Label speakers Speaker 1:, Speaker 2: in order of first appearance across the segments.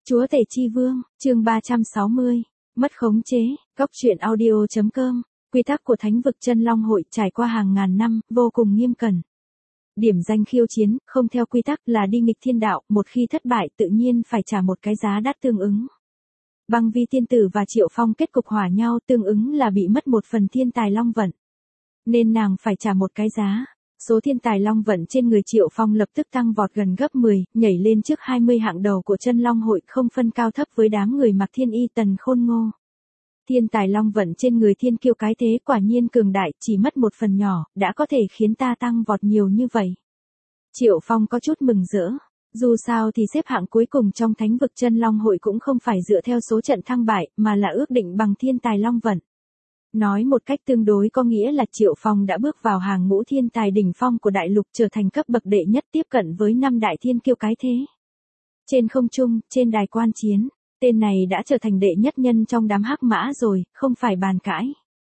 Speaker 1: Chúa Tể Chi Vương, chương 360, mất khống chế, góc truyện audio.com, quy tắc của Thánh vực Chân Long Hội trải qua hàng ngàn năm, vô cùng nghiêm cẩn. Điểm danh khiêu chiến, không theo quy tắc là đi nghịch thiên đạo, một khi thất bại tự nhiên phải trả một cái giá đắt tương ứng. Băng Vi tiên tử và Triệu Phong kết cục hòa nhau tương ứng là bị mất một phần thiên tài long vận. Nên nàng phải trả một cái giá. Số thiên tài long vận trên người Triệu Phong lập tức tăng vọt gần gấp 10, nhảy lên trước 20 hạng đầu của Chân Long Hội không phân cao thấp với đám người mặc thiên y tần khôn ngô. Thiên tài long vận trên người thiên kiêu cái thế quả nhiên cường đại, chỉ mất một phần nhỏ, đã có thể khiến ta tăng vọt nhiều như vậy. Triệu Phong có chút mừng rỡ. Dù sao thì xếp hạng cuối cùng trong Thánh vực Chân Long Hội cũng không phải dựa theo số trận thăng bại, mà là ước định bằng thiên tài long vận. Nói một cách tương đối có nghĩa là Triệu Phong đã bước vào hàng ngũ thiên tài đỉnh phong của đại lục, trở thành cấp bậc đệ nhất, tiếp cận với 5 đại thiên kiêu cái thế. Trên không trung, trên đài quan chiến, tên này đã trở thành đệ nhất nhân trong đám hắc mã rồi, không phải bàn cãi.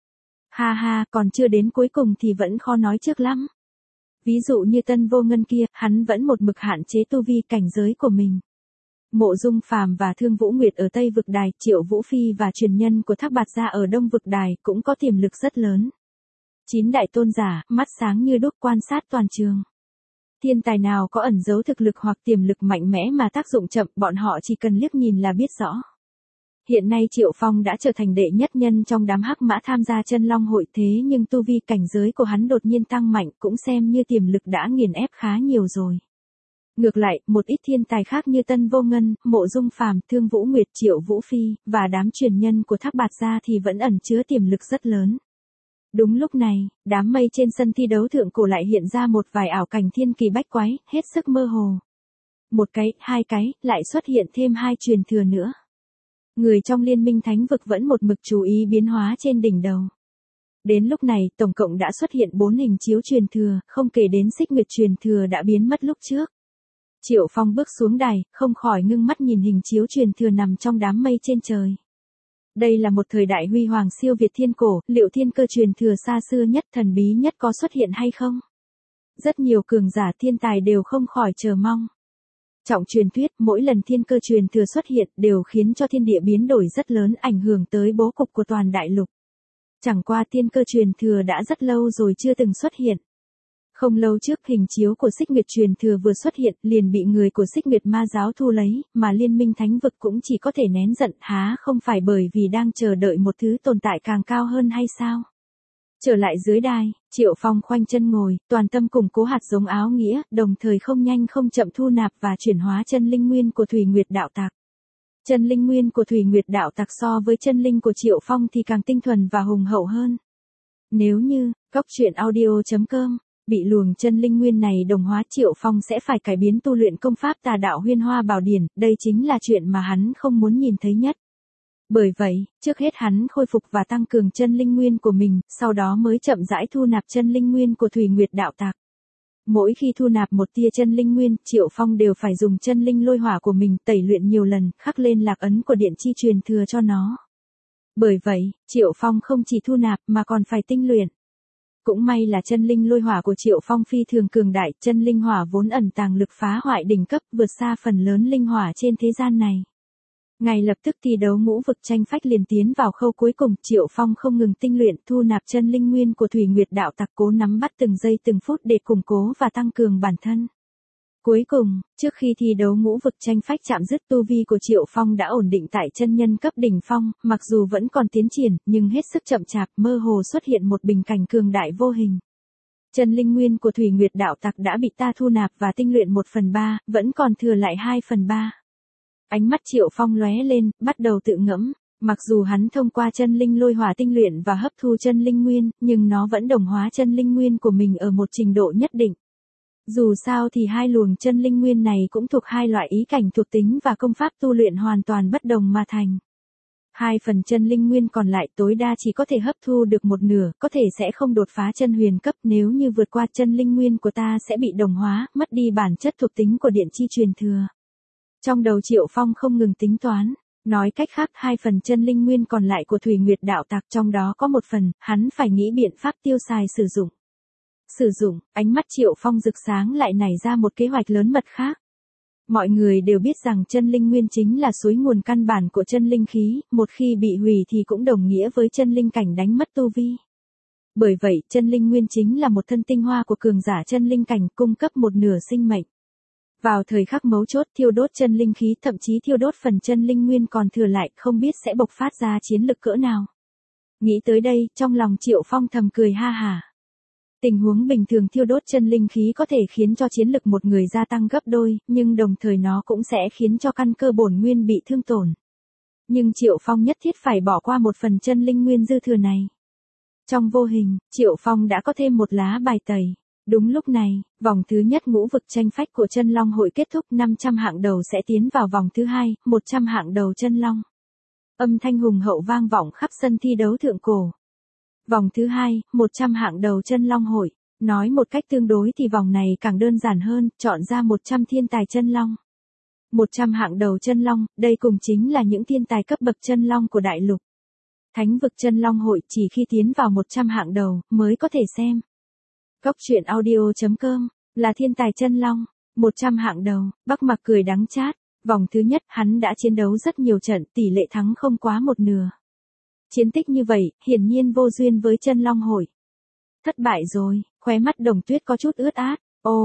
Speaker 1: Ha ha, còn chưa đến cuối cùng thì vẫn khó nói trước lắm. Ví dụ như Tân Vô Ngân kia, hắn vẫn một mực hạn chế tu vi cảnh giới của mình. Mộ Dung Phàm và Thương Vũ Nguyệt ở Tây vực đài, Triệu Vũ Phi và truyền nhân của Thác Bạt Gia ở Đông vực đài cũng có tiềm lực rất lớn. 9 đại tôn giả, mắt sáng như đuốc quan sát toàn trường. Thiên tài nào có ẩn giấu thực lực hoặc tiềm lực mạnh mẽ mà tác dụng chậm, bọn họ chỉ cần liếc nhìn là biết rõ. Hiện nay Triệu Phong đã trở thành đệ nhất nhân trong đám hắc mã tham gia Chân Long Hội, thế nhưng tu vi cảnh giới của hắn đột nhiên tăng mạnh, cũng xem như tiềm lực đã nghiền ép khá nhiều rồi. Ngược lại, một ít thiên tài khác như Tân Vô Ngân, Mộ Dung Phàm, Thương Vũ Nguyệt, Triệu Vũ Phi, và đám truyền nhân của Thác Bạt Gia thì vẫn ẩn chứa tiềm lực rất lớn. Đúng lúc này, đám mây trên sân thi đấu thượng cổ lại hiện ra một vài ảo cảnh thiên kỳ bách quái, hết sức mơ hồ. Một cái, hai cái, lại xuất hiện thêm 2 truyền thừa nữa. Người trong liên minh thánh vực vẫn một mực chú ý biến hóa trên đỉnh đầu. Đến lúc này, tổng cộng đã xuất hiện 4 hình chiếu truyền thừa, không kể đến Xích Nguyệt truyền thừa đã biến mất lúc trước. Triệu Phong bước xuống đài, không khỏi ngưng mắt nhìn hình chiếu truyền thừa nằm trong đám mây trên trời. Đây là một thời đại huy hoàng siêu việt thiên cổ, liệu thiên cơ truyền thừa xa xưa nhất, thần bí nhất có xuất hiện hay không? Rất nhiều cường giả thiên tài đều không khỏi chờ mong. Trọng truyền thuyết, mỗi lần thiên cơ truyền thừa xuất hiện đều khiến cho thiên địa biến đổi rất lớn, ảnh hưởng tới bố cục của toàn đại lục. Chẳng qua thiên cơ truyền thừa đã rất lâu rồi chưa từng xuất hiện. Không lâu trước hình chiếu của Xích Nguyệt truyền thừa vừa xuất hiện liền bị người của Xích Nguyệt ma giáo thu lấy, mà liên minh thánh vực cũng chỉ có thể nén giận, há không phải bởi vì đang chờ đợi một thứ tồn tại càng cao hơn hay sao? Trở lại dưới đài, Triệu Phong khoanh chân ngồi, toàn tâm củng cố hạt giống áo nghĩa, đồng thời không nhanh không chậm thu nạp và chuyển hóa chân linh nguyên của Thủy Nguyệt đạo tặc. Chân linh nguyên của Thủy Nguyệt đạo tặc so với chân linh của Triệu Phong thì càng tinh thuần và hùng hậu hơn. Nếu như, góc truyện audio.com bị luồng chân linh nguyên này đồng hóa, Triệu Phong sẽ phải cải biến tu luyện công pháp Tà Đạo Huyên Hoa Bảo Điển, đây chính là chuyện mà hắn không muốn nhìn thấy nhất. Bởi vậy, trước hết hắn khôi phục và tăng cường chân linh nguyên của mình, sau đó mới chậm rãi thu nạp chân linh nguyên của Thủy Nguyệt đạo tặc. Mỗi khi thu nạp một tia chân linh nguyên, Triệu Phong đều phải dùng chân linh lôi hỏa của mình tẩy luyện nhiều lần, khắc lên lạc ấn của điện chi truyền thừa cho nó. Bởi vậy, Triệu Phong không chỉ thu nạp mà còn phải tinh luyện. Cũng may là chân linh lôi hỏa của Triệu Phong phi thường cường đại, chân linh hỏa vốn ẩn tàng lực phá hoại đỉnh cấp, vượt xa phần lớn linh hỏa trên thế gian này. Ngay lập tức thi đấu ngũ vực tranh phách liền tiến vào khâu cuối cùng, Triệu Phong không ngừng tinh luyện, thu nạp chân linh nguyên của Thủy Nguyệt đạo tặc, cố nắm bắt từng giây từng phút để củng cố và tăng cường bản thân. Cuối cùng, trước khi thi đấu ngũ vực tranh phách chạm dứt, tu vi của Triệu Phong đã ổn định tại chân nhân cấp đỉnh phong, mặc dù vẫn còn tiến triển, nhưng hết sức chậm chạp, mơ hồ xuất hiện một bình cảnh cường đại vô hình. Chân linh nguyên của Thủy Nguyệt đạo tặc đã bị ta thu nạp và tinh luyện 1/3, vẫn còn thừa lại 2/3. Ánh mắt Triệu Phong lóe lên, bắt đầu tự ngẫm, mặc dù hắn thông qua chân linh lôi hỏa tinh luyện và hấp thu chân linh nguyên, nhưng nó vẫn đồng hóa chân linh nguyên của mình ở một trình độ nhất định. Dù sao thì hai luồng chân linh nguyên này cũng thuộc hai loại ý cảnh thuộc tính và công pháp tu luyện hoàn toàn bất đồng mà thành. 2 phần chân linh nguyên còn lại tối đa chỉ có thể hấp thu được 1/2, có thể sẽ không đột phá chân huyền cấp, nếu như vượt qua chân linh nguyên của ta sẽ bị đồng hóa, mất đi bản chất thuộc tính của điện chi truyền thừa. Trong đầu Triệu Phong không ngừng tính toán, nói cách khác 2 phần chân linh nguyên còn lại của Thủy Nguyệt đạo tặc, trong đó có 1 phần, hắn phải nghĩ biện pháp tiêu xài sử dụng. Ánh mắt Triệu Phong rực sáng lại nảy ra một kế hoạch lớn mật khác. Mọi người đều biết rằng chân linh nguyên chính là suối nguồn căn bản của chân linh khí, một khi bị hủy thì cũng đồng nghĩa với chân linh cảnh đánh mất tu vi. Bởi vậy, chân linh nguyên chính là một thân tinh hoa của cường giả chân linh cảnh, cung cấp một nửa sinh mệnh. Vào thời khắc mấu chốt thiêu đốt chân linh khí, thậm chí thiêu đốt phần chân linh nguyên còn thừa lại, không biết sẽ bộc phát ra chiến lực cỡ nào. Nghĩ tới đây, trong lòng Triệu Phong thầm cười ha hả. Tình huống bình thường thiêu đốt chân linh khí có thể khiến cho chiến lực một người gia tăng gấp đôi, nhưng đồng thời nó cũng sẽ khiến cho căn cơ bổn nguyên bị thương tổn. Nhưng Triệu Phong nhất thiết phải bỏ qua một phần chân linh nguyên dư thừa này. Trong vô hình, Triệu Phong đã có thêm một lá bài tẩy. Đúng lúc này, vòng thứ nhất ngũ vực tranh phách của chân long hội kết thúc, 500 hạng đầu sẽ tiến vào vòng thứ hai, 100 hạng đầu chân long. Âm thanh hùng hậu vang vọng khắp sân thi đấu thượng cổ. Vòng thứ hai, 100 hạng đầu chân long hội. Nói một cách tương đối thì vòng này càng đơn giản hơn, chọn ra 100 thiên tài chân long. 100 hạng đầu chân long, đây cùng chính là những thiên tài cấp bậc chân long của đại lục. Thánh vực chân long hội chỉ khi tiến vào 100 hạng đầu mới có thể xem. Góc truyện audio.com là thiên tài chân long, 100 hạng đầu, Bắc Mặc cười đắng chát. Vòng thứ nhất hắn đã chiến đấu rất nhiều trận, tỷ lệ thắng không quá một nửa. Chiến tích như vậy, hiển nhiên vô duyên với chân long hội. Thất bại rồi, khóe mắt Đồng Tuyết có chút ướt át.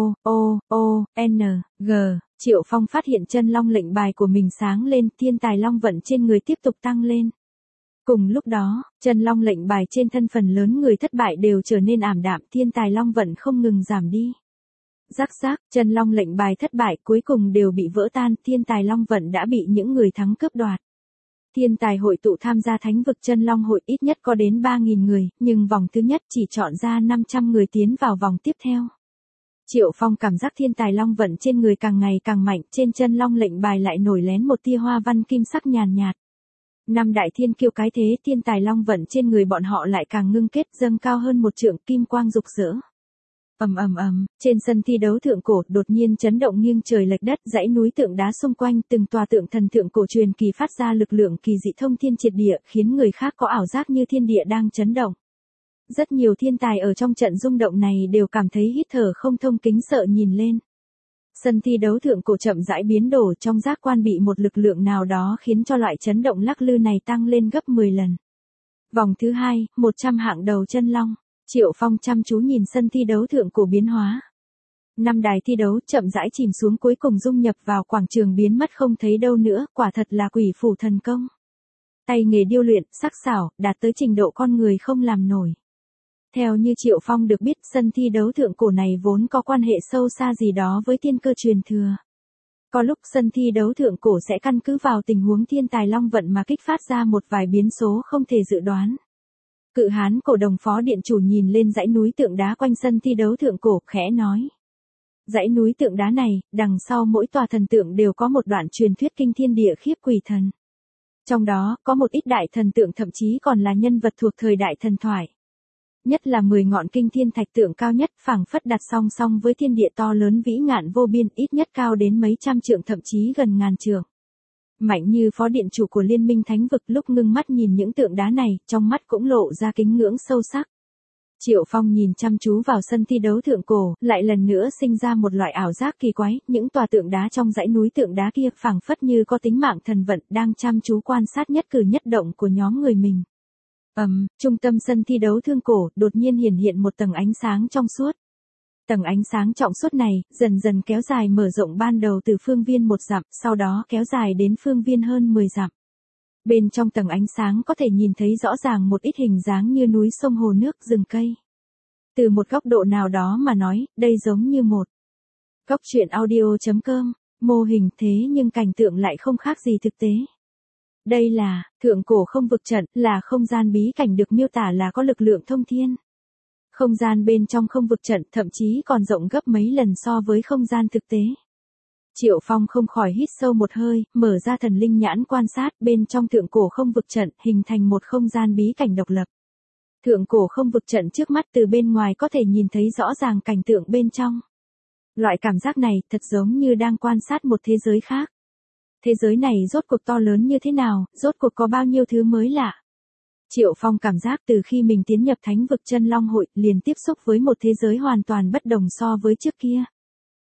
Speaker 1: G. Triệu Phong phát hiện chân long lệnh bài của mình sáng lên, thiên tài long vận trên người tiếp tục tăng lên. Cùng lúc đó, chân long lệnh bài trên thân phần lớn người thất bại đều trở nên ảm đạm, thiên tài long vận không ngừng giảm đi. Rắc rắc, chân long lệnh bài thất bại cuối cùng đều bị vỡ tan, thiên tài long vận đã bị những người thắng cướp đoạt. Thiên tài hội tụ tham gia thánh vực chân long hội ít nhất có đến 3.000 người, nhưng vòng thứ nhất chỉ chọn ra 500 người tiến vào vòng tiếp theo. Triệu Phong cảm giác thiên tài long vận trên người càng ngày càng mạnh, trên chân long lệnh bài lại nổi lén một tia hoa văn kim sắc nhàn nhạt. Năm đại thiên kiêu cái thế, thiên tài long vận trên người bọn họ lại càng ngưng kết, dâng cao hơn một trượng, kim quang rực rỡ. Trên sân thi đấu thượng cổ đột nhiên chấn động nghiêng trời lệch đất, dãy núi tượng đá xung quanh từng tòa tượng thần thượng cổ truyền kỳ phát ra lực lượng kỳ dị thông thiên triệt địa, khiến người khác có ảo giác như thiên địa đang chấn động. Rất nhiều thiên tài ở trong trận rung động này đều cảm thấy hít thở không thông, kính sợ nhìn lên. Sân thi đấu thượng cổ chậm rãi biến đổi, trong giác quan bị một lực lượng nào đó khiến cho loại chấn động lắc lư này tăng lên gấp 10 lần. Vòng thứ hai, 100 hạng đầu chân long. Triệu Phong chăm chú nhìn sân thi đấu thượng cổ biến hóa. 5 đài thi đấu chậm rãi chìm xuống, cuối cùng dung nhập vào quảng trường biến mất không thấy đâu nữa, quả thật là quỷ phủ thần công. Tay nghề điêu luyện, sắc sảo, đạt tới trình độ con người không làm nổi. Theo như Triệu Phong được biết, sân thi đấu thượng cổ này vốn có quan hệ sâu xa gì đó với tiên cơ truyền thừa. Có lúc sân thi đấu thượng cổ sẽ căn cứ vào tình huống thiên tài long vận mà kích phát ra một vài biến số không thể dự đoán. Cự hán cổ đồng phó điện chủ nhìn lên dãy núi tượng đá quanh sân thi đấu thượng cổ, khẽ nói. Dãy núi tượng đá này, đằng sau mỗi tòa thần tượng đều có một đoạn truyền thuyết kinh thiên địa khiếp quỷ thần. Trong đó, có một ít đại thần tượng thậm chí còn là nhân vật thuộc thời đại thần thoại. Nhất là 10 ngọn kinh thiên thạch tượng cao nhất, phảng phất đặt song song với thiên địa to lớn vĩ ngạn vô biên, ít nhất cao đến mấy trăm trượng, thậm chí gần ngàn trượng. Mạnh như phó điện chủ của Liên minh Thánh vực lúc ngưng mắt nhìn những tượng đá này, trong mắt cũng lộ ra kính ngưỡng sâu sắc. Triệu Phong nhìn chăm chú vào sân thi đấu thượng cổ, lại lần nữa sinh ra một loại ảo giác kỳ quái, những tòa tượng đá trong dãy núi tượng đá kia phảng phất như có tính mạng thần vận, đang chăm chú quan sát nhất cử nhất động của nhóm người mình. Trung tâm sân thi đấu thượng cổ đột nhiên hiện một tầng ánh sáng trong suốt. Tầng ánh sáng trong suốt này dần dần kéo dài mở rộng, ban đầu từ phương viên 1 dặm, sau đó kéo dài đến phương viên hơn 10 dặm. Bên trong tầng ánh sáng có thể nhìn thấy rõ ràng một ít hình dáng như núi sông hồ nước, rừng cây. Từ một góc độ nào đó mà nói, đây giống như một góc truyện audio.com, mô hình thế nhưng cảnh tượng lại không khác gì thực tế. Đây là thượng cổ không vực trận, là không gian bí cảnh được miêu tả là có lực lượng thông thiên. Không gian bên trong không vực trận thậm chí còn rộng gấp mấy lần so với không gian thực tế. Triệu Phong không khỏi hít sâu một hơi, mở ra thần linh nhãn quan sát, bên trong thượng cổ không vực trận hình thành một không gian bí cảnh độc lập. Thượng cổ không vực trận trước mắt từ bên ngoài có thể nhìn thấy rõ ràng cảnh tượng bên trong. Loại cảm giác này thật giống như đang quan sát một thế giới khác. Thế giới này rốt cuộc to lớn như thế nào, rốt cuộc có bao nhiêu thứ mới lạ. Triệu Phong cảm giác từ khi mình tiến nhập thánh vực chân long hội, liền tiếp xúc với một thế giới hoàn toàn bất đồng so với trước kia.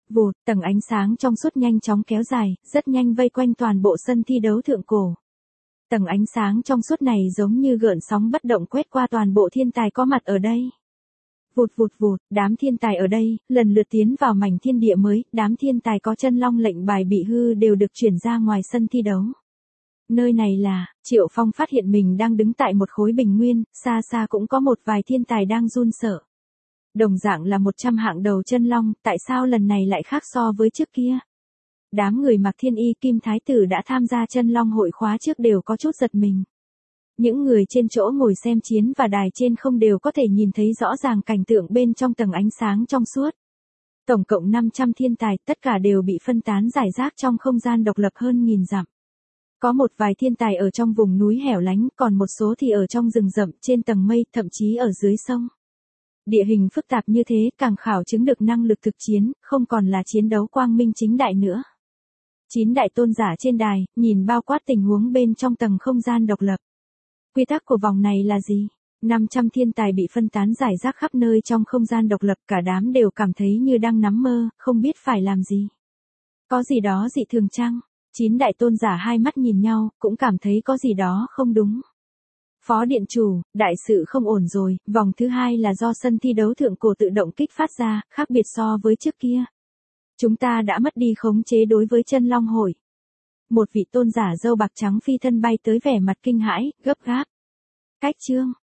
Speaker 1: Vụt, tầng ánh sáng trong suốt nhanh chóng kéo dài, rất nhanh vây quanh toàn bộ sân thi đấu thượng cổ. Tầng ánh sáng trong suốt này giống như gợn sóng bất động quét qua toàn bộ thiên tài có mặt ở đây. Vụt vụt vụt, đám thiên tài ở đây, lần lượt tiến vào mảnh thiên địa mới, đám thiên tài có chân long lệnh bài bị hư đều được chuyển ra ngoài sân thi đấu. Nơi này là, Triệu Phong phát hiện mình đang đứng tại một khối bình nguyên, xa xa cũng có một vài thiên tài đang run sợ. Đồng dạng là 100 hạng đầu chân long, tại sao lần này lại khác so với trước kia? Đám người mặc thiên y kim thái tử đã tham gia chân long hội khóa trước đều có chút giật mình. Những người trên chỗ ngồi xem chiến và đài trên không đều có thể nhìn thấy rõ ràng cảnh tượng bên trong tầng ánh sáng trong suốt. Tổng cộng 500 thiên tài, tất cả đều bị phân tán rải rác trong không gian độc lập hơn 1000 dặm. Có một vài thiên tài ở trong vùng núi hẻo lánh, còn một số thì ở trong rừng rậm, trên tầng mây, thậm chí ở dưới sông. Địa hình phức tạp như thế càng khảo chứng được năng lực thực chiến, không còn là chiến đấu quang minh chính đại nữa. 9 đại tôn giả trên đài, nhìn bao quát tình huống bên trong tầng không gian độc lập. Quy tắc của vòng này là gì? 500 thiên tài bị phân tán rải rác khắp nơi trong không gian độc lập, cả đám đều cảm thấy như đang nắm mơ, không biết phải làm gì. Có gì đó dị thường chăng? 9 đại tôn giả hai mắt nhìn nhau, cũng cảm thấy có gì đó không đúng. Phó điện chủ, đại sự không ổn rồi, vòng thứ hai là do sân thi đấu thượng cổ tự động kích phát ra, khác biệt so với trước kia. Chúng ta đã mất đi khống chế đối với chân long hội. Một vị tôn giả râu bạc trắng phi thân bay tới vẻ mặt kinh hãi, gấp gáp. Cách chương.